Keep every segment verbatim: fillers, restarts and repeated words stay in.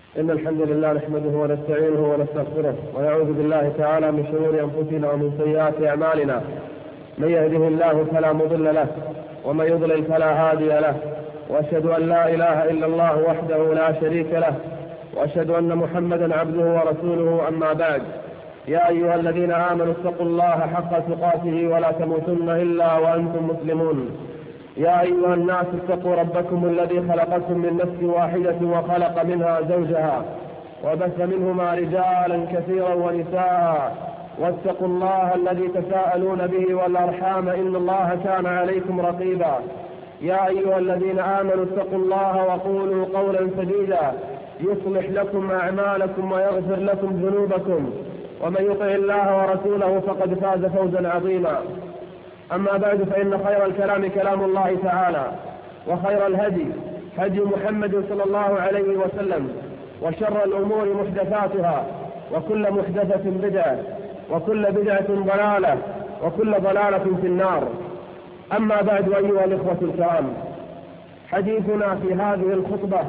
إن الحمد لله نحمده ونستعينه ونستغفره ونعوذ بالله تعالى من شرور أنفسنا ومن سيئات أعمالنا. من يهده الله فلا مضل له ومن يضلل فلا هادي له، وأشهد أن لا إله إلا الله وحده لا شريك له، وأشهد أن محمدا عبده ورسوله. أما بعد، يا أيها الذين آمنوا اتقوا الله حق تقاته ولا تموتن إلا وأنتم مسلمون. يا أيها الناس اتقوا ربكم الذي خلقكم من نفس واحدة وخلق منها زوجها وبث منهما رجالا كثيرا ونساء، واتقوا الله الذي تساءلون به والأرحام إن الله كان عليكم رقيبا. يا أيها الذين آمنوا اتقوا الله وقولوا قولا سديدا يصلح لكم أعمالكم ويغفر لكم ذنوبكم، ومن يطع الله ورسوله فقد فاز فوزا عظيما. أما بعد، فإن خير الكلام كلام الله تعالى، وخير الهدي هدي محمد صلى الله عليه وسلم، وشر الأمور محدثاتها، وكل محدثة بدعة، وكل بدعة ضلالة، وكل ضلالة في النار. أما بعد، أيها الإخوة الكرام، حديثنا في هذه الخطبة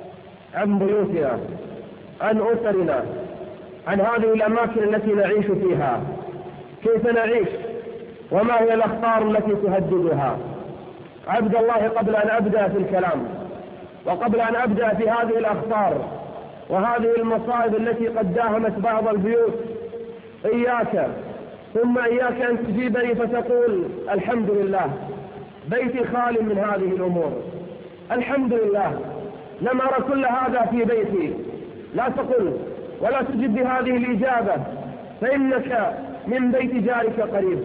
عن بيوتنا، عن أسرنا، عن هذه الأماكن التي نعيش فيها، كيف نعيش وما هي الأخطار التي تهددها. عبد الله، قبل أن أبدأ في الكلام وقبل أن أبدأ في هذه الأخطار وهذه المصائب التي قد داهمت بعض البيوت، إياك ثم إياك أن تجيبني فتقول الحمد لله بيتي خال من هذه الأمور، الحمد لله لم أرى كل هذا في بيتي. لا تقل ولا تجب بهذه الإجابة، فإنك من بيت جارك قريب،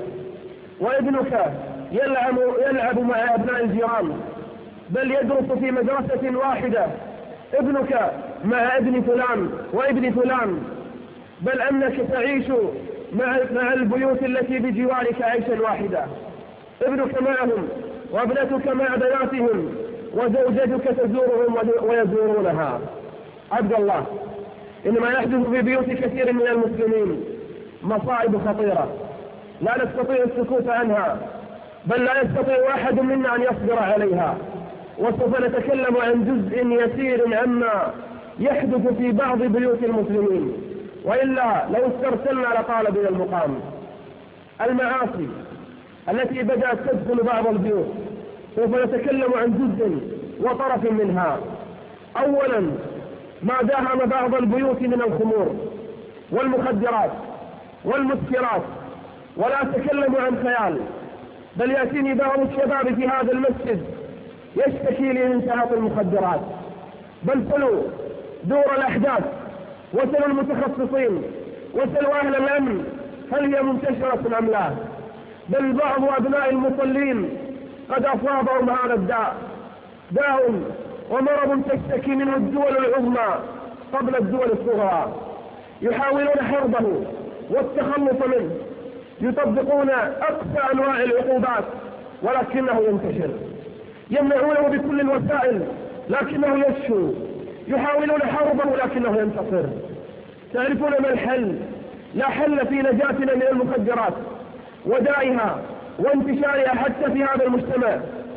وابنك يلعب, يلعب مع أبناء الجيران، بل يدرس في مدرسة واحدة ابنك مع ابن فلان وابن فلان، بل أنك تعيش مع, مع البيوت التي بجوارك عيشا واحدا، ابنك معهم وابنتك مع بناتهم وزوجتك تزورهم ويزورونها. عبد الله، إنما يحدث في بيوت كثير من المسلمين مصائب خطيرة لا نستطيع السكوت عنها، بل لا يستطيع أحد منا أن يصبر عليها. وسوف نتكلم عن جزء يسير عما يحدث في بعض بيوت المسلمين، وإلا لو استرسلنا لطال بنا المقام. المعاصي التي بدأت تدخل بعض البيوت، سوف نتكلم عن جزء وطرف منها. أولا، ما داهم بعض البيوت من الخمور والمخدرات والمسكرات، ولا أتكلم عن خيال، بل يأتيني بعض الشباب في هذا المسجد يشتكي لي من تعاطي المخدرات. بل سلوا دور الأحداث وسلوا المتخصصين وسلوا أهل الأمن هل هي منتشرة أم لا، بل بعض أبناء المصلين قد أصابهم هذا الداء، داء ومرض تشتكي منه الدول العظمى قبل الدول الصغرى، يحاولون حربه والتخلص منه، يطبقون أقصى أنواع العقوبات ولكنه ينتشر، يمنعونه بكل الوسائل لكنه يشفو، يحاولون حربه لكنه ينتصر. تعرفون ما الحل؟ لا حل في نجاتنا من المخدرات ودائها وانتشارها حتى في هذا المجتمع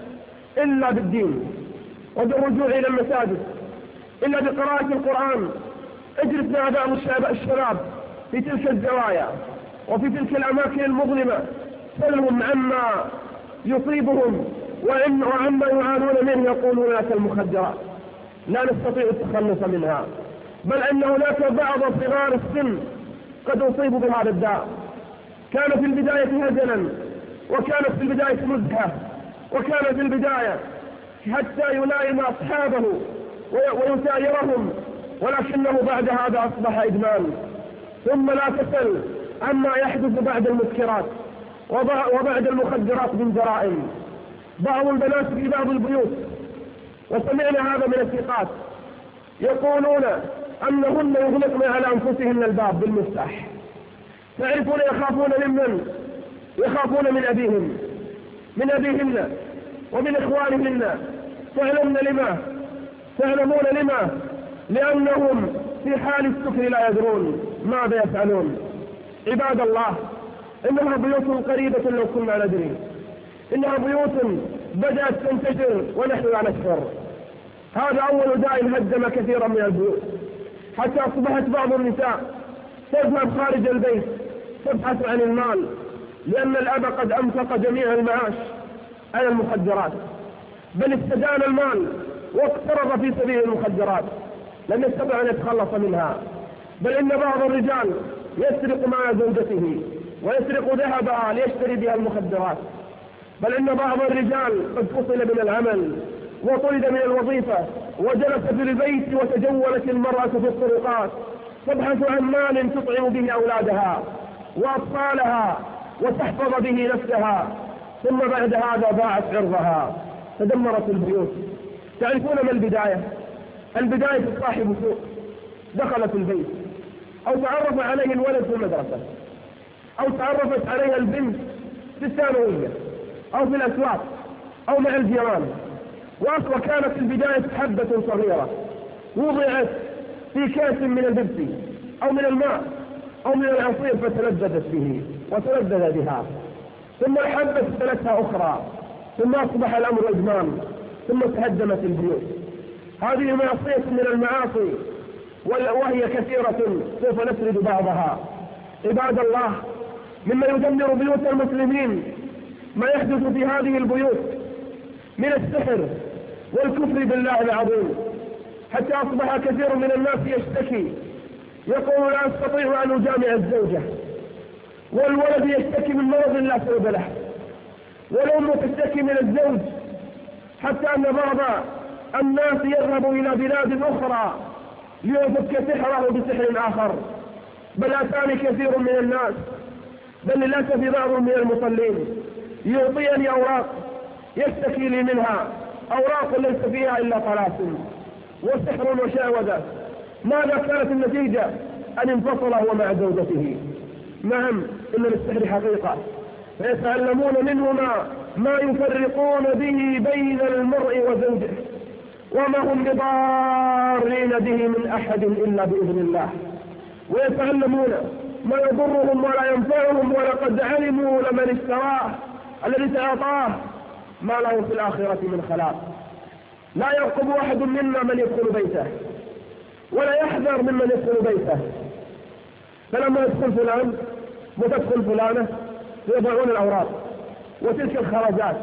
إلا بالدين وبالرجوع إلى المساجد، إلا بقراءة القرآن. اجلس مع بعض الشباب في تلك الزوايا وفي تلك الأماكن المظلمة، سلهم عما يصيبهم وعما يعانون منه، يقولون لك المخدرات لا نستطيع التخلص منها، بل أن هناك بعض صغار السن قد أصيبوا بهذا الداء. كان في البداية هزلا، وكانت في البداية مزحة، وكان في البداية حتى يلائم أصحابه ويسايرهم، ولكنه بعد هذا أصبح إدمان. ثم لا تسل عما يحدث بعد المسكرات وبعد المخدرات من جرائم. بعض البنات في بعض البيوت، وسمعنا هذا من الثقات، يقولون أنهن يغلقن على أنفسهن الباب بالمفتاح. تعرفون يخافون ممن؟ يخافون من أبيهم، من أبيهن ومن إخوانهن. تعلمون لما؟ تعلمون لما؟ لأنهم في حال السكر لا يدرون ماذا يفعلون. عباد الله، إنها بيوت قريبة لو كنا ندري، إنها بيوت بدأت تنتشر ونحن لا نشعر. هذا أول داء هدم كثيرا من البيوت. حتى أصبحت بعض النساء تذهب خارج البيت تبحث عن المال، لأن الأب قد أنفق جميع المعاش على المخدرات، بل استدان المال واقترض في سبيل المخدرات، لم يستطع أن يتخلص منها. بل إن بعض الرجال يسرق مع زوجته ويسرق ذهبها ليشتري بها المخدرات. بل إن بعض الرجال قد فصل من العمل وطرد من الوظيفة وجلس في البيت، وتجولت المرأة في الطرقات تبحث عن مال تطعم به أولادها وأطفالها وتحفظ به نفسها، ثم بعد هذا باعت عرضها تدمرت البيوت. تعرفون ما البداية؟ البداية صاحب سوء دخل في البيت، أو تعرف عليه الولد في المدرسة، أو تعرفت عليها البنت في الثانوية أو في الأسواق أو مع الجيران، وكانت البداية حبة صغيرة وضعت في كاس من البيبسي أو من الماء أو من العصير فتلذذت به وتلذذ بها، ثم الحبة ثلاثها أخرى، ثم أصبح الأمر إدمان، ثم تهدمت البيوت. هذه معصية من المعاصي وهي كثيرة سوف نسرد بعضها. عباد الله، مما يدمر بيوت المسلمين ما يحدث في هذه البيوت من السحر والكفر بالله العظيم، حتى أصبح كثير من الناس يشتكي يقول لا أستطيع أن أجامع الزوجة، والولد يشتكي من مرض لا سبب له، والأم تشتكي من الزوج، حتى أن بعض الناس يذهب إلى بلاد أخرى ليفك سحره بسحر آخر. بل أتاني كثير من الناس، بل للأسف بعض من المصلين يعطيني أوراق يشتكي لي منها، أوراق ليس فيها إلا طلاسم وسحر وشعوذة. ماذا كانت النتيجة؟ أن انفصل هو مع زوجته. نعم، إن للسحر حقيقة، فيتعلمون منهما ما يفرقون به بين المرء وزوجه، وما هم بضارين به من أحد إلا بإذن الله، ويتعلمون ما يضرهم ولا ينفعهم، ولقد علموا لمن اشتراه الذي سيعطاه ما له في الآخرة من خلاق. لا يرقب أحد منا من يدخل بيته، ولا يحذر ممن يدخل بيته. فلما يدخل فلان وتدخل فلانة يضعون الأوراق وتلك الخرجات،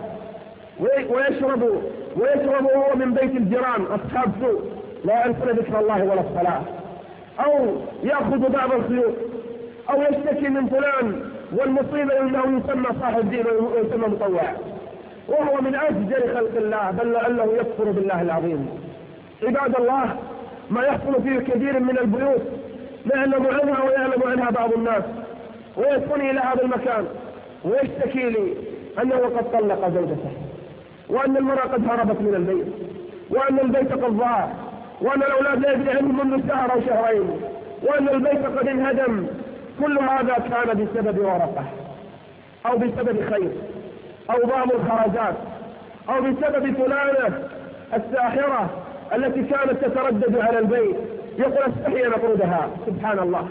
ويشرب ويشرب هو من بيت الجيران أصحاب سوء لا يعرفون ذكر الله ولا الصلاة، أو يأخذ بعض الخيوط، أو يشتكي من فلان، والمصيبة أنه يسمى صاحب دين ويسمى مطوع، وهو من أفجر خلق الله، بل لعله يكفر بالله العظيم. عباد الله، ما يحصل في كثير من البيوت نعلم عنها ويعلم عنها بعض الناس، ويدخلني إلى هذا المكان ويشتكي لي أنه قد طلق زوجته، وأن المرأة قد هربت من البيت، وأن البيت قد ضاع، وأن الأولاد لا يدري عنهم منذ شهر أو شهرين، وأن البيت قد انهدم. كل هذا كان بسبب ورقة، أو بسبب خير، أو بعض الخرجات، أو بسبب فلانة الساحرة التي كانت تتردد على البيت يقول استحي أن أطردها. سبحان الله.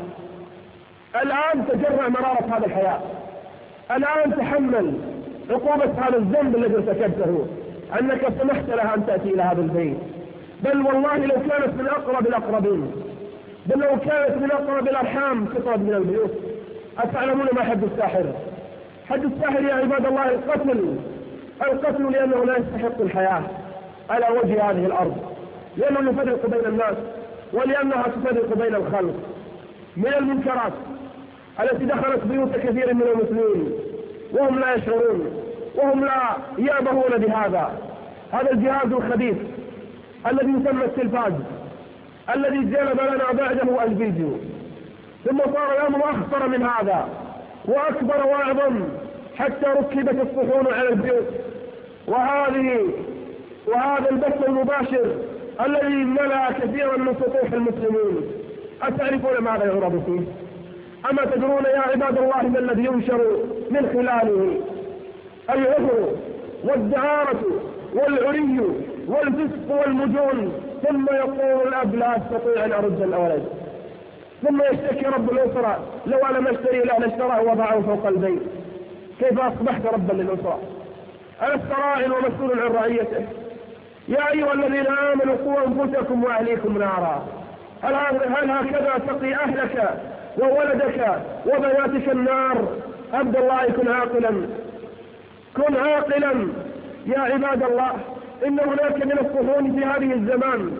الآن تجرع مرارة هذا الحياة، الآن تحمل عقوبة هذا الذنب الذي ارتكبته، أنك سمحت لها أن تأتي إلى هذا البيت. بل والله لو كانت من أقرب الأقربين، بل لو كانت من أقرب الأرحام تطرد من البيوت. أتعلمون ما حد الساحر؟ حد الساحر يا عباد الله القتل، القتل لأنه لا يستحق الحياة على وجه هذه الأرض، لأنه يفرق بين الناس، ولأنها تفرق بين الخلق. من المنكرات التي دخلت بيوت كثير من المسلمين وهم لا يشعرون، وهم لا يأبهون بهذا، هذا الجهاز الخبيث الذي يسمى التلفاز، الذي جلب لنا بعده الفيديو، ثم صار الأمر أخطر من هذا وأكبر وأعظم، حتى ركبت الصحون على البيوت. وهذه وهذا البث المباشر الذي ملأ كثيرا من سطوح المسلمين، أتعرفون ماذا يعرض فيه؟ أما تدرون يا عباد الله ما الذي ينشر من خلاله؟ العهر والدعارة والعري والفسق والمجون. ثم يقول الأب لا أستطيع أن أرد الأولاد، ثم يشتكي رب الأسرة لو أنا ما اشتري له لاشتراه وضعه فوق البيت. كيف أصبحت ربا للأسرة؟ ألست راع ومسؤول عن رعيته؟ يا أيها الذين آمنوا قوا أنفسكم وأهليكم نارا هل هل هكذا تقي أهلك وولدك وبناتك النار؟ عبد الله كن عاقلا، كن عاقلا يا عباد الله. إن هناك من الصحون في هذه الزمان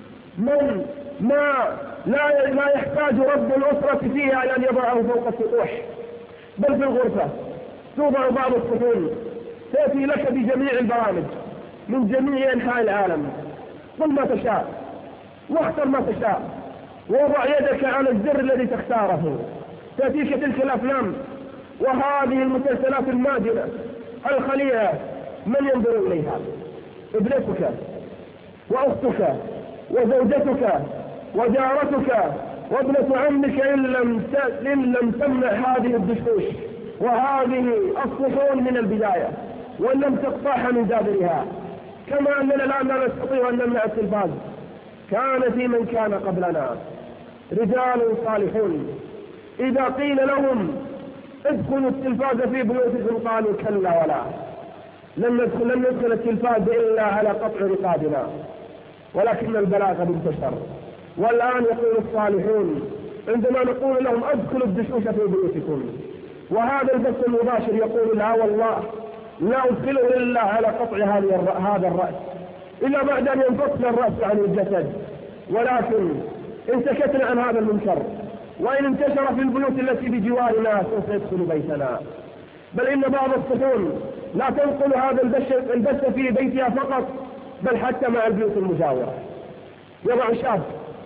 من ما لا لا يحتاج رب الأسرة فيها إلى أن يضعه فوق السطوح، بل في الغرفة توضع بعض الصحون تأتي لك بجميع البرامج من جميع أنحاء العالم. قل ما تشاء واختر ما تشاء ووضع يدك على الزر الذي تختاره، تأتيك تلك الأفلام وهذه المسلسلات الماجنة الخليعة. من ينظر إليها؟ ابنتك وأختك وزوجتك وجارتك وابنة عمك إن لم إن لم تمنع هذه الدشوش وهذه الصحون من البداية وإن لم تقطعها من جذرها. كما أننا الآن لا نستطيع أن نمنع التلفاز، كان في من كان قبلنا رجال صالحون إذا قيل لهم ادخلوا التلفاز في بيوتكم قالوا كلا ولا، لن ندخل لن ندخل التلفاز إلا على قطع رقابنا. ولكن البلاغ قد انتشر، والآن يقول الصالحون عندما نقول لهم ادخلوا الدشوش في بيوتكم، وهذا البث المباشر يقول لا والله لا أدخله إلا على قطع هذا الرأس، إلا بعد أن ينفصل الرأس عن الجسد. ولكن إن سكتنا عن هذا المنكر وإن انتشر في البيوت التي بجوارنا سوف يدخل بيتنا. بل إن بعض الصحون لا تنقل هذا البث في بيتها فقط، بل حتى مع البيوت المجاورة. يضع شاب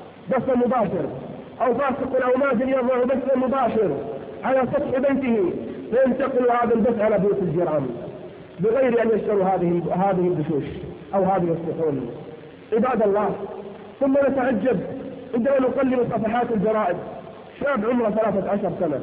بث مباشر أو فاسق أو ماجن يضع بث مباشر على سطح بيته، فينتقل هذا البث على بيوت الجيران بغير أن يشتروا هذه هذه الدشوش أو هذه الصحون. عباد الله، ثم نتعجب عندما نقلب صفحات الجرائد شاب عمره ثلاثة عشر سنة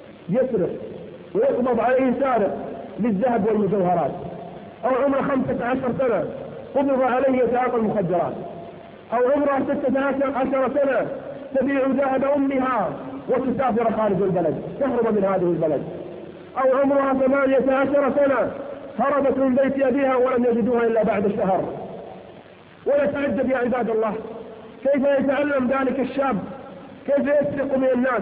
يسرق ويقبض عليه سارق للذهب والمجوهرات، أو عمره خمسة عشر سنة قبض عليه يتعاطى المخدرات، أو عمره ستة عشر سنة تبيع ذهب أمها وتسافر خارج البلد تهرب من هذه البلد، أو عمرها ثمانية عشر سنة هربت من بيت أبيها ولم يجدوها إلا بعد شهر. ونتعجب يا عباد الله كيف يتعلم ذلك الشاب، كيف يسرق من الناس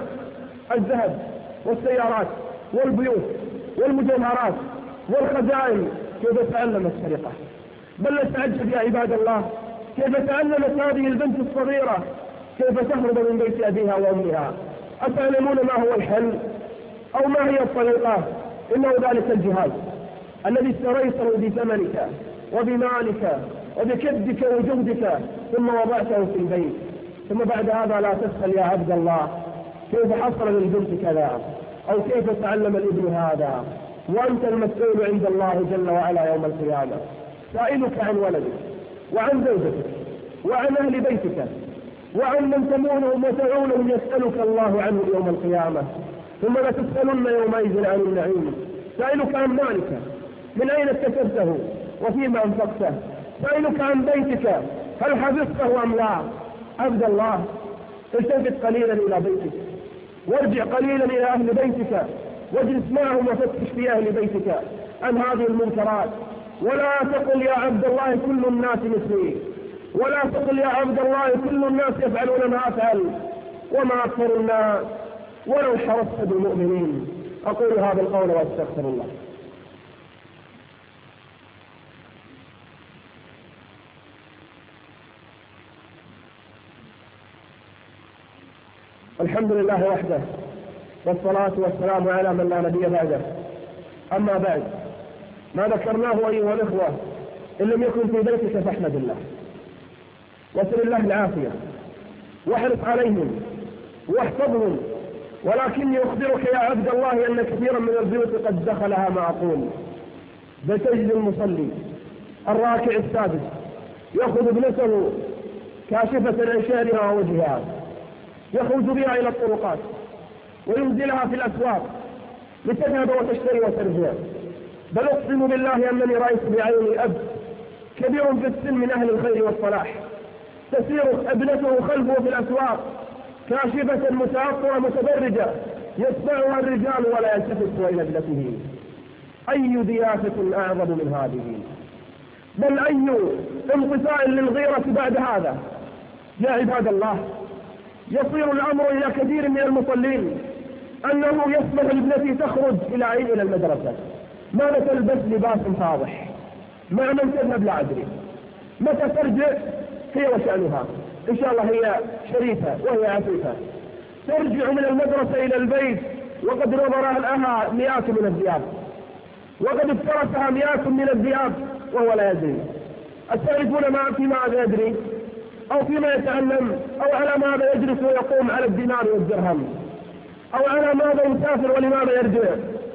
الذهب والسيارات والبيوت والمجوهرات والخزائن، كيف يتعلم السرقة. بل نتعجب يا عباد الله كيف تعلمت هذه البنت الصغيرة كيف تهرب من بيت أبيها وأمها. أتعلمون ما هو الحل أو ما هي الطريقة؟ إنه ذلك الجهاز الذي استريته بثمنك وبمالك وبكدك وجهدك ثم وضعته في البيت، ثم بعد هذا لا تسأل يا عبد الله كيف حصل للبنت كذا أو كيف تعلم الابن هذا، وأنت المسؤول عند الله جل وعلا يوم القيامة. سائلك عن ولدك وعن زوجتك وعن أهل بيتك وعن من تمونهم وتعونهم يسألك الله عنه يوم القيامة، ثم لا تسألن يومئذ عن النعيم. سائلك عن مالك من أين اكتسبته وفيما أنفقته، سائلك عن بيتك هل حفظته أم لا. عبد الله، التفت قليلا إلى بيتك وارجع قليلا إلى أهل بيتك واجلس معهم وفتش في أهل بيتك عن هذه المنكرات. ولا تقل يا عبد الله كل الناس مثلي، ولا تقل يا عبد الله كل الناس يفعلون ما أفعل وما أكثر الناس ولو حرصت بالمؤمنين. أقول هذا القول وأستغفر الله. الحمد لله وحده والصلاة والسلام على من لا نبي بعده. أما بعد، ما ذكرناه أيها الإخوة إن لم يكن في بيتك فاحمد الله واسأل الله العافية واحرص عليهم واحفظهم. ولكني أخبرك يا عبد الله أن كثيرا من البيوت قد دخلها ما أقول. بتجد المصلي الراكع السادس يأخذ ابنته كاشفة عن شعرها ووجهها يخرج بها إلى الطرقات وينزلها في الأسواق لتذهب وتشتري وترجع. بل أقسم بالله أنني رأيت بعيني أب كبير في السن من أهل الخير والصلاح تسير ابنته خلفه في الأسواق كاشفة متعطرة متبرجة يتبعها الرجال ولا يلتفت إلى ابنته. أي ضيافة أعظم من هذه؟ بل أي انقطاع للغيرة بعد هذا؟ يا عباد الله، يصير الأمر إلى كثير من المصلين أنه يسمح لابنتي تخرج إلى إلى المدرسة، ما تلبس لباس فاضح، مع من تذهب لا أدري، متى ترجع هي وشأنها، إن شاء الله هي شريفة وهي عفيفة، ترجع من المدرسة إلى البيت وقد نظر لها مئات من الذئاب، وقد افترسها مئات من الذئاب وهو لا يدري. أتعرفون ما في ماذا يدري أو فيما يتعلم أو على ماذا يجلس ويقوم على الدينار والدرهم أو على ماذا يسافر ولماذا يرجع؟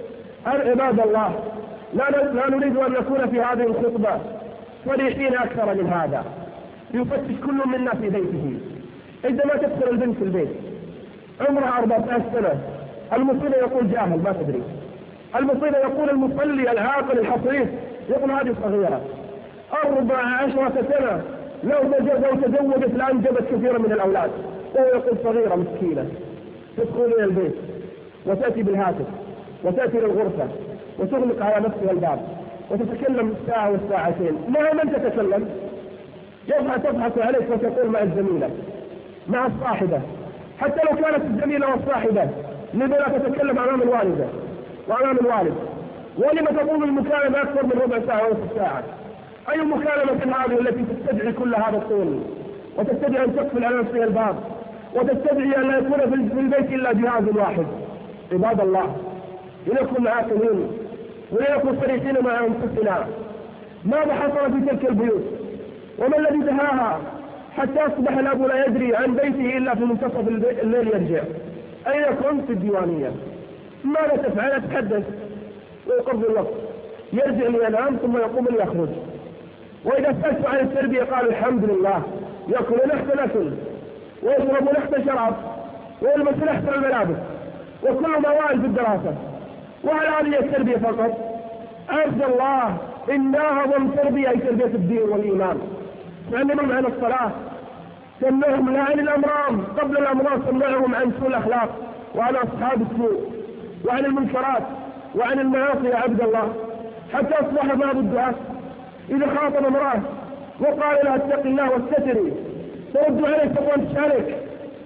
عباد الله، لا لا نريد أن نكون في هذه الخطبة صريحين أكثر من هذا. يفتش كل منا في بيته. عندما تدخل البنت في البيت عمرها أربعة عشر سنة، المصيبة يقول جاهل ما تدري، المصيبة يقول المصلي العاقل الحصيف يقول هذه صغيرة، أربع عشرة سنة لو تزوجت لأنجبت كثيرا من الأولاد، وهو يقول صغيرة مسكينة. تدخل إلى البيت وتأتي بالهاتف وتأتي للغرفة وتغلق على نفسها الباب وتتكلم ساعة والساعتين. مع من تتكلم؟ يضحك تضحك عليك وتقول مع الزميلة مع الصاحبة، حتى لو كانت الزميلة والصاحبة لذا لا تتكلم أمام الوالدة وأمام الوالد. ولم تقوم المكالمة أكثر من ربع ساعة ونصف ساعة؟ أي مكالمة هذه التي تستدعي كل هذا الطول وتستدعي أن تقفل على نفسها الباب وتستدعي أن لا يكون في البيت إلا جهاز واحد؟ عباد الله، لنكن عاقلين ولنكن صريحين مع أنفسنا. ماذا حصل في تلك البيوت؟ وما الذي دهاها حتى أصبح الأب لا يدري عن بيته إلا في منتصف الليل يرجع؟ أين كنت؟ في الديوانية. ماذا تفعل؟ أتحدث ويقضي الوقت، يرجع لينام ثم يقوم ليخرج. وإذا سألت عن التربية قال الحمد لله، يأكل نحت نأكل ويشرب نحت شراب ويلبس نحت الملابس وكل موال في الدراسة. وهل هذه التربية فقط؟ عبد الله، إن أعظم تربية هي تربية الدين والإيمان. تعلمهم عن الصلاة، سمعهم لا عن الأمراض، قبل الأمراض سمعهم عن سوء الأخلاق وعن أصحاب السوء وعن المنكرات وعن المعاصي يا عبد الله. حتى أصبح بعض الدعاة إذا خاطب امرأة وقال لها اتق الله واستتري ترد عليه تقول تشارك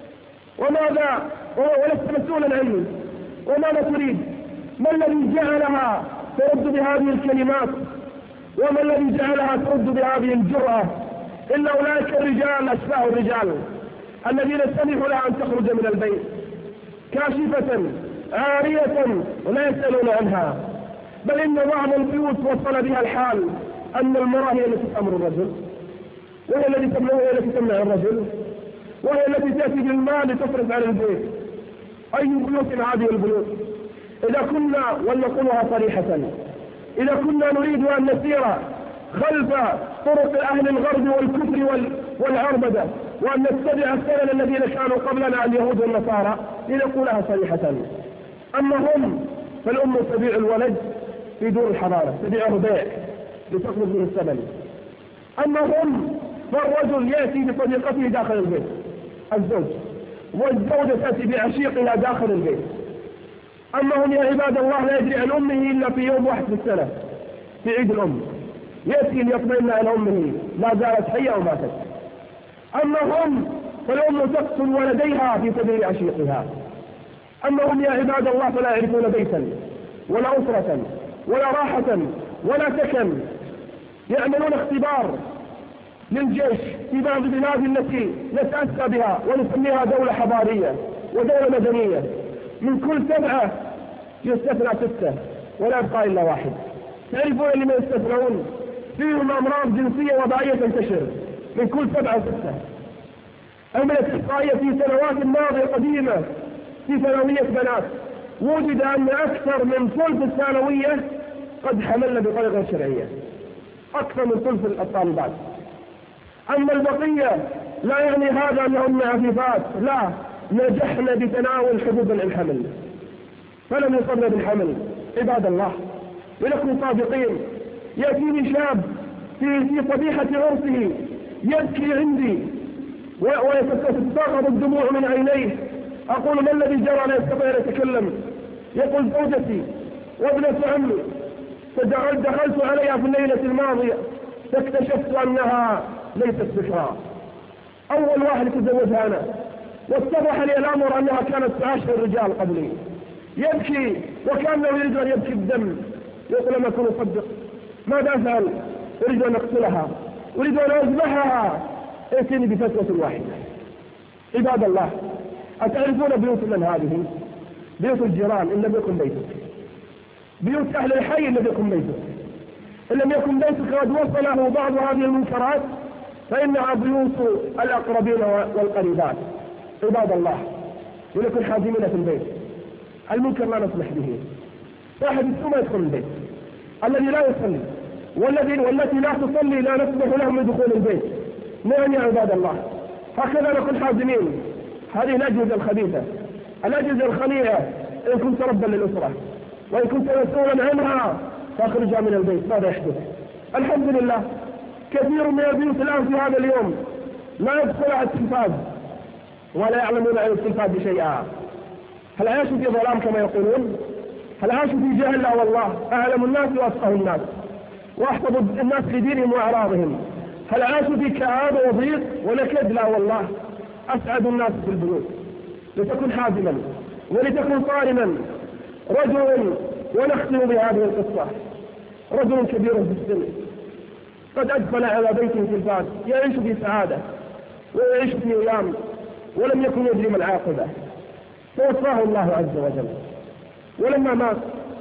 وماذا ولست مسؤولا عني وماذا تريد؟ ما الذي جعلها ترد بهذه الكلمات وما الذي جعلها ترد بهذه الجرأة إلا أولئك الرجال أشباه الرجال الذين سمحوا لها أن تخرج من البيت كاشفة عارية ولا يسألون عنها. بل إن بعض البيوت وصل بها الحال أن المرأة هي التي تأمر الرجل وهي التي تمنع وهي التي تمنع الرجل وهي التي تأتي بالمال لتصرف على البيت. أي بيوت هذه البيوت؟ إذا كنا ونقولها صريحة، إذا كنا نريد أن نسير خلف طرق أهل الغرب والكفر والعربدة وأن نتبع السنن الذين كانوا قبلنا اليهود والنصارى لنقولها صريحة. أما هم فالأم تبيع الولد في دور الحضارة، تبيعه بيع لتطلب منه الثمن. أما هم فالرجل يأتي بصديقته داخل البيت الزوج، والزوجة تأتي بعشيقها داخل البيت. أما هم يا عباد الله لا يدري عن أمه إلا في يوم واحد في السنة في عيد الأم، يأتي ليطمئن على أمه لا زالت حية أو ماتت. أما هم فالأم تقتل ولديها في سبيل عشيقها. أما هم يا عباد الله فلا يعرفون بيتا ولا أسرة ولا راحة ولا سكن. يعملون اختبار للجيش في بعض البلاد التي نتأسى بها ونسميها دولة حضارية ودولة مدنية، من كل سبعة يستثنى ستة ولا يبقى إلا واحد. تعرفون لما يستثنون؟ فيهم أمراض جنسية وبائية تنتشر، من كل سبعة ستة. عملت إحصائية في سنوات ماضية قديمة في ثانوية بنات وجد أن أكثر من ثلث الثانوية قد حملنا بطريقة غير شرعية، أكثر من ثلث الطالبات. أما البقية لا يعني هذا أنهن عفيفات، لا، نجحنا بتناول حبوب الحمل فلم يصبنا بالحمل. عباد الله، ولكم صادقين، يأتيني شاب في في صبيحة عرسه يبكي عندي ويتساقط الدموع من عينيه، أقول ما الذي جرى؟ لا يستطيع أن يتكلم. يقول زوجتي وابنة عمي دخلت عليها في الليلة الماضية فاكتشفت أنها ليست بكرا، أول واحد تزوجها أنا، واتضح لي الأمر أنها كانت تعاشر الرجال قبلي، يبكي وكأنه يريد أن يبكي الدم، يقول لم أكن أصدق، ماذا أفعل؟ أريد أن أقتلها، أريد أن أذبحها، ائتني بفتوى واحدة. عباد الله، أتعرفون بيوت من هذه؟ بيوت الجيران إن لم يكن بيتك، بيوت أهل الحي إن لم يكن بيتك، إن لم يكن بيتك قد وصله بعض هذه المنكرات فإنها بيوت الأقربين والقريبات. عباد الله، ولكن حازمين في البيت، المنكر لا نسمح به. صاحب السوء ما يدخل البيت، الذي لا يصلي والذي والتي لا تصلي لا نسمح لهم بدخول البيت. نعم يا عباد الله، هكذا نكون حازمين. هذه الأجهزة الخبيثة، الأجهزة الخنيئة، إن كنت ربا للأسرة وإن كنت مسؤولا عنها فاخرجها من البيت. ماذا يحدث؟ الحمد لله كثير من البيوت الآن في هذا اليوم لا يدخل على التلفاز ولا يعلمون عن التلفاز شيئا. هل عاشوا في ظلام كما يقولون؟ هل عاشوا في جهل؟ لا والله، أعلم الناس وأفقه الناس وأحفظ الناس في دينهم وأعراضهم. هل عاشوا في كآبة وضيق ونكد؟ لا والله، أسعد الناس في البيوت. لتكن حازما ولتكن صارما. رجل، ونختم بهذه القصة، رجل كبير في السن قد أدخل على بيته تلفاز يعيش في سعادة ويعيش في أيام ولم يكن يدري ما العاقبة، فوصاه الله عز وجل. ولما مات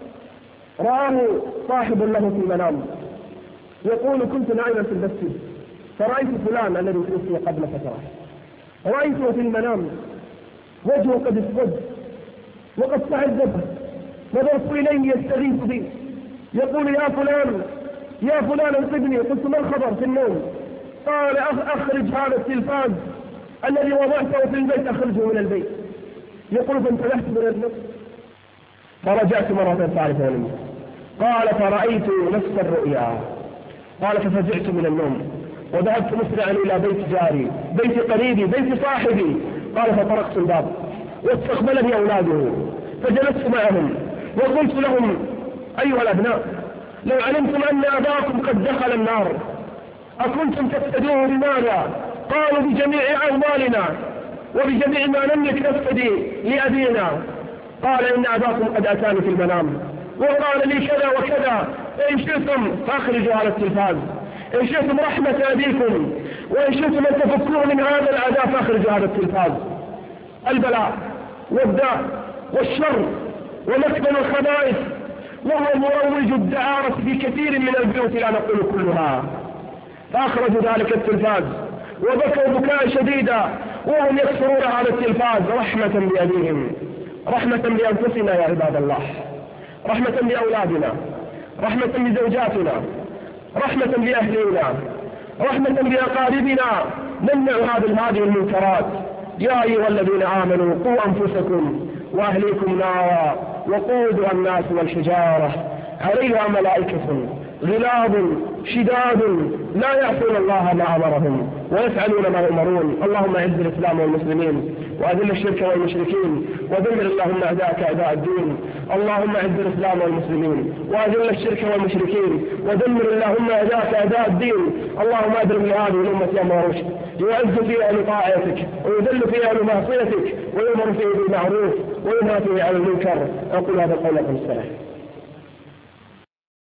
رآه صاحب له في المنام يقول: كنت نائما في المسجد فرأيت فلان الذي توفي قبل فترة، رأيته في المنام وجهه قد اسود وقد صعد دمه، نظرت إليه يستغيث بي يقول: يا فلان يا فلان انقذني. قلت: ما الخبر في النوم؟ قال: أخرج هذا التلفاز الذي وضعته في البيت، أخرجه من البيت. يقول: فانتبهت من النوم فرجعت مرة ثالثة ولم. قال: فرأيت نفس الرؤيا. قال: ففزعت من النوم وذهبت مسرعا إلى بيت جاري، بيت قريبي، بيت صاحبي. قال: فطرقت الباب واستقبلني أولاده فجلست معهم وقلت لهم: أيها الأبناء، لو علمتم أن أباكم قد دخل النار أكنتم تفتدوه بماذا؟ قالوا: بجميع أموالنا وبجميع ما نملك نفتدي لأبينا. قال: إن أباكم قد أتاني في المنام وقال لي كذا وكذا، إن شئتم فأخرجوا على التلفاز، إن شئتم رحمة أبيكم وإن شئتم أن تفكوا من هذا العذاب فأخرجوا على التلفاز. البلاء والداء والشر ومسكن الخبائث وهو مروج الدعارة في كثير من البيوت، لا نقول كلها. فأخرجوا ذلك التلفاز وبكوا بكاء شديدا وهم يكسرون على التلفاز رحمة بأبيهم، رحمة بأنفسنا يا عباد الله، رحمة بأولادنا، رحمة بزوجاتنا، رحمة بأهلنا، رحمة بأقاربنا. نمنع هذه المنكرات. يا أيها الذين آمنوا قوا أنفسكم وأهليكم نارا وقودها الناس والحجارة عليها ملائكة غلاظ شداد لا يعصون الله ما أمرهم ويفعلون ما يؤمرون. اللهم أعز الإسلام والمسلمين وأذل الشرك والمشركين ودمر اللهم أعداءك أعداء الدين. اللهم أعز الإسلام والمسلمين وأذل الشرك والمشركين ودمر اللهم أعداءك أعداء الدين. اللهم أدرم لهذه الأمة أمر رشد، يعز فيها لطاعتك ويذل فيها لمعصيتك ويؤمر فيه بالمعروف وينهى فيه عن المنكر. أقول هذا قولكم السلام.